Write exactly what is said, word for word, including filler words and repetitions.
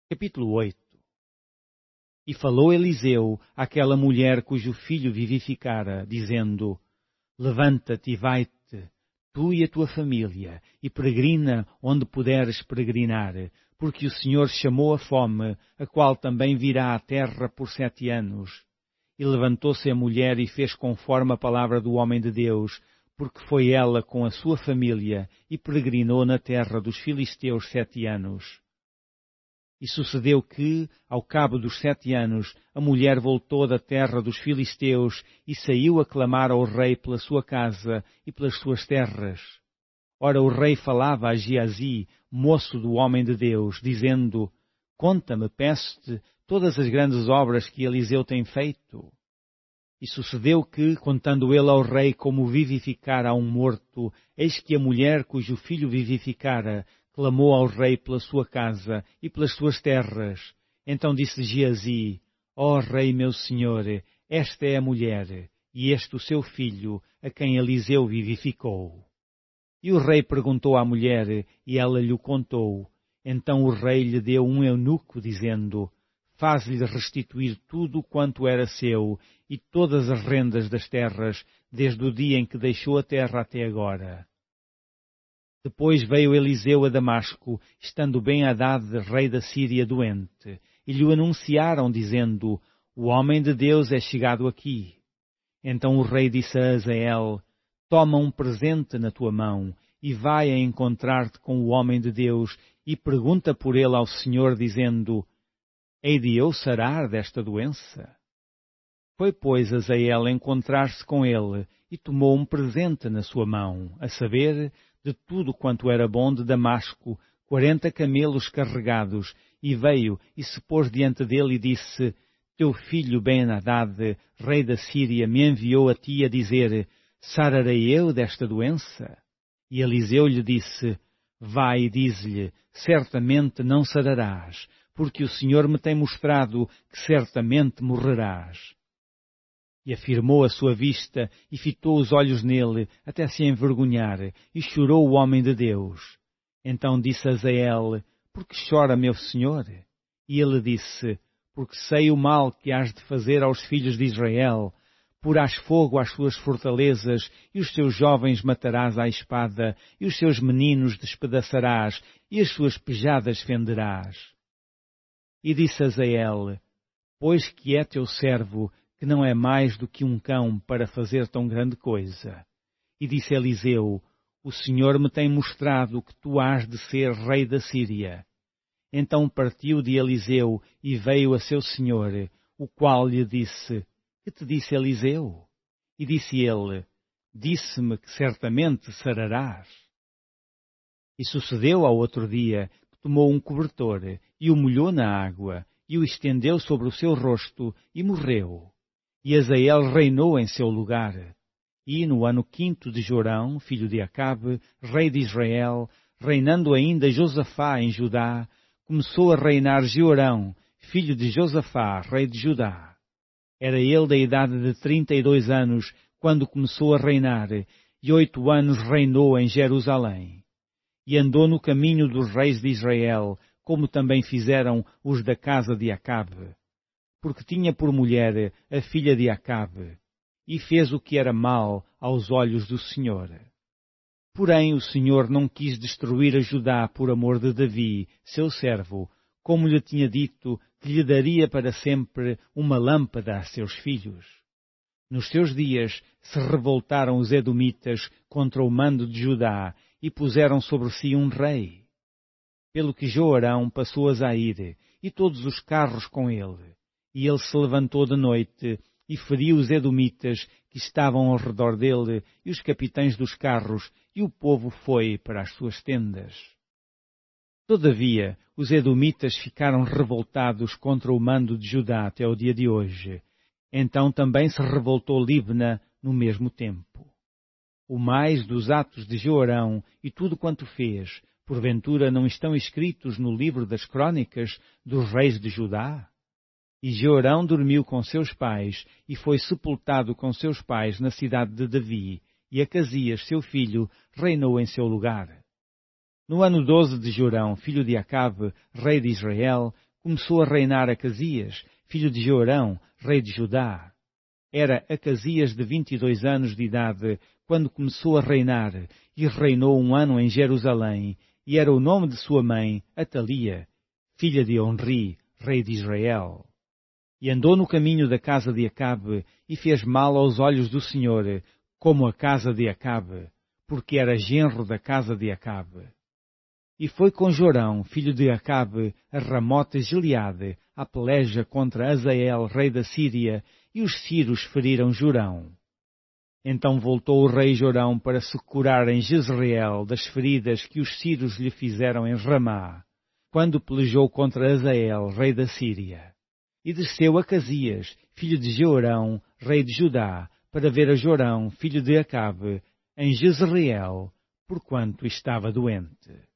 Capítulo oito. E falou Eliseu àquela mulher cujo filho vivificara, dizendo: Levanta-te e vai-te, tu e a tua família, e peregrina onde puderes peregrinar, porque o Senhor chamou a fome, a qual também virá à terra por sete anos. E levantou-se a mulher e fez conforme a palavra do homem de Deus, porque foi ela com a sua família e peregrinou na terra dos filisteus sete anos. E sucedeu que, ao cabo dos sete anos, a mulher voltou da terra dos filisteus e saiu a clamar ao rei pela sua casa e pelas suas terras. Ora, o rei falava a Geazi, moço do homem de Deus, dizendo: Conta-me, peço-te, todas as grandes obras que Eliseu tem feito. E sucedeu que, contando ele ao rei como vivificara a um morto, eis que a mulher cujo filho vivificara clamou ao rei pela sua casa e pelas suas terras. Então disse Geazi: Ó rei meu senhor, esta é a mulher, e este o seu filho, a quem Eliseu vivificou. E o rei perguntou à mulher, e ela lhe contou. Então o rei lhe deu um eunuco, dizendo: Faz-lhe restituir tudo quanto era seu, e todas as rendas das terras, desde o dia em que deixou a terra até agora. Depois veio Eliseu a Damasco, estando Ben-Hadad, rei da Síria, doente, e lhe anunciaram, dizendo: O homem de Deus é chegado aqui. Então o rei disse a Azael: Toma um presente na tua mão, e vai a encontrar-te com o homem de Deus, e pergunta por ele ao Senhor, dizendo: Hei de eu sarar desta doença? Foi, pois, Azael encontrar-se com ele, e tomou um presente na sua mão, a saber, de tudo quanto era bom de Damasco, quarenta camelos carregados, e veio e se pôs diante dele e disse: Teu filho Ben-Hadad, rei da Síria, me enviou a ti a dizer: Sararei eu desta doença? E Eliseu lhe disse: Vai e dize-lhe: Certamente não sararás, porque o Senhor me tem mostrado que certamente morrerás. E afirmou a sua vista, e fitou os olhos nele, até se envergonhar, e chorou o homem de Deus. Então disse Azael: Por que chora meu senhor? E ele disse: Porque sei o mal que hás de fazer aos filhos de Israel. Porás fogo às suas fortalezas, e os seus jovens matarás à espada, e os seus meninos despedaçarás, e as suas pejadas fenderás. E disse Azael: Pois que é teu servo, que não é mais do que um cão para fazer tão grande coisa. E disse Eliseu: O Senhor me tem mostrado que tu hás de ser rei da Síria. Então partiu de Eliseu e veio a seu senhor, o qual lhe disse: Que te disse Eliseu? E disse ele: Disse-me que certamente sararás. E sucedeu ao outro dia que tomou um cobertor e o molhou na água e o estendeu sobre o seu rosto e morreu. E Azael reinou em seu lugar. E no ano quinto de Jorão, filho de Acabe, rei de Israel, reinando ainda Josafá em Judá, começou a reinar Jeorão, filho de Josafá, rei de Judá. Era ele da idade de trinta e dois anos, quando começou a reinar, e oito anos reinou em Jerusalém. E andou no caminho dos reis de Israel, como também fizeram os da casa de Acabe, porque tinha por mulher a filha de Acabe, e fez o que era mal aos olhos do Senhor. Porém o Senhor não quis destruir a Judá por amor de Davi, seu servo, como lhe tinha dito que lhe daria para sempre uma lâmpada a seus filhos. Nos seus dias se revoltaram os edomitas contra o mando de Judá e puseram sobre si um rei. Pelo que Joarão passou a Zaire, e todos os carros com ele. E ele se levantou de noite e feriu os edomitas que estavam ao redor dele e os capitães dos carros, e o povo foi para as suas tendas. Todavia, os edomitas ficaram revoltados contra o mando de Judá até o dia de hoje. Então também se revoltou Libna no mesmo tempo. O mais dos atos de Joarão e tudo quanto fez, porventura não estão escritos no livro das crônicas dos reis de Judá? E Jeorão dormiu com seus pais, e foi sepultado com seus pais na cidade de Davi, e Acasias, seu filho, reinou em seu lugar. No ano doze de Jorão, filho de Acabe, rei de Israel, começou a reinar Acasias, filho de Jeorão, rei de Judá. Era Acasias de vinte e dois anos de idade, quando começou a reinar, e reinou um ano em Jerusalém, e era o nome de sua mãe, Atalia, filha de Onri, rei de Israel. E andou no caminho da casa de Acabe, e fez mal aos olhos do Senhor, como a casa de Acabe, porque era genro da casa de Acabe. E foi com Jorão, filho de Acabe, a Ramote Gileade, à peleja contra Azael, rei da Síria, e os sírios feriram Jorão. Então voltou o rei Jorão para se curar em Jezreel das feridas que os sírios lhe fizeram em Ramá, quando pelejou contra Azael, rei da Síria. E desceu Acasias, filho de Jeorão, rei de Judá, para ver a Jorão, filho de Acabe, em Jezreel, porquanto estava doente.